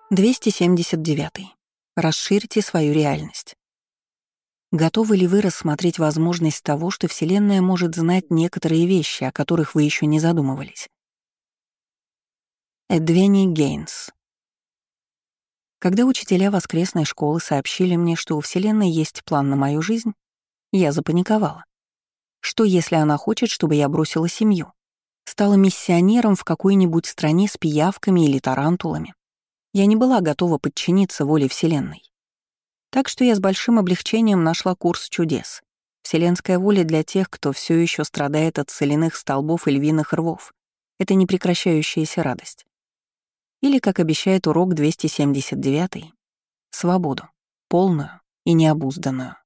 279. Расширьте свою реальность. Готовы ли вы рассмотреть возможность того, что Вселенная может знать некоторые вещи, о которых вы еще не задумывались? Эдвени Гейнс. Когда учителя воскресной школы сообщили мне, что у Вселенной есть план на мою жизнь, я запаниковала. Что, если она хочет, чтобы я бросила семью? Стала миссионером в какой-нибудь стране с пиявками или тарантулами? Я не была готова подчиниться воле Вселенной. Так что я с большим облегчением нашла курс чудес. Вселенская воля для тех, кто все еще страдает от соляных столбов и львиных рвов. Это непрекращающаяся радость. Или, как обещает урок 279, свободу, полную и необузданную.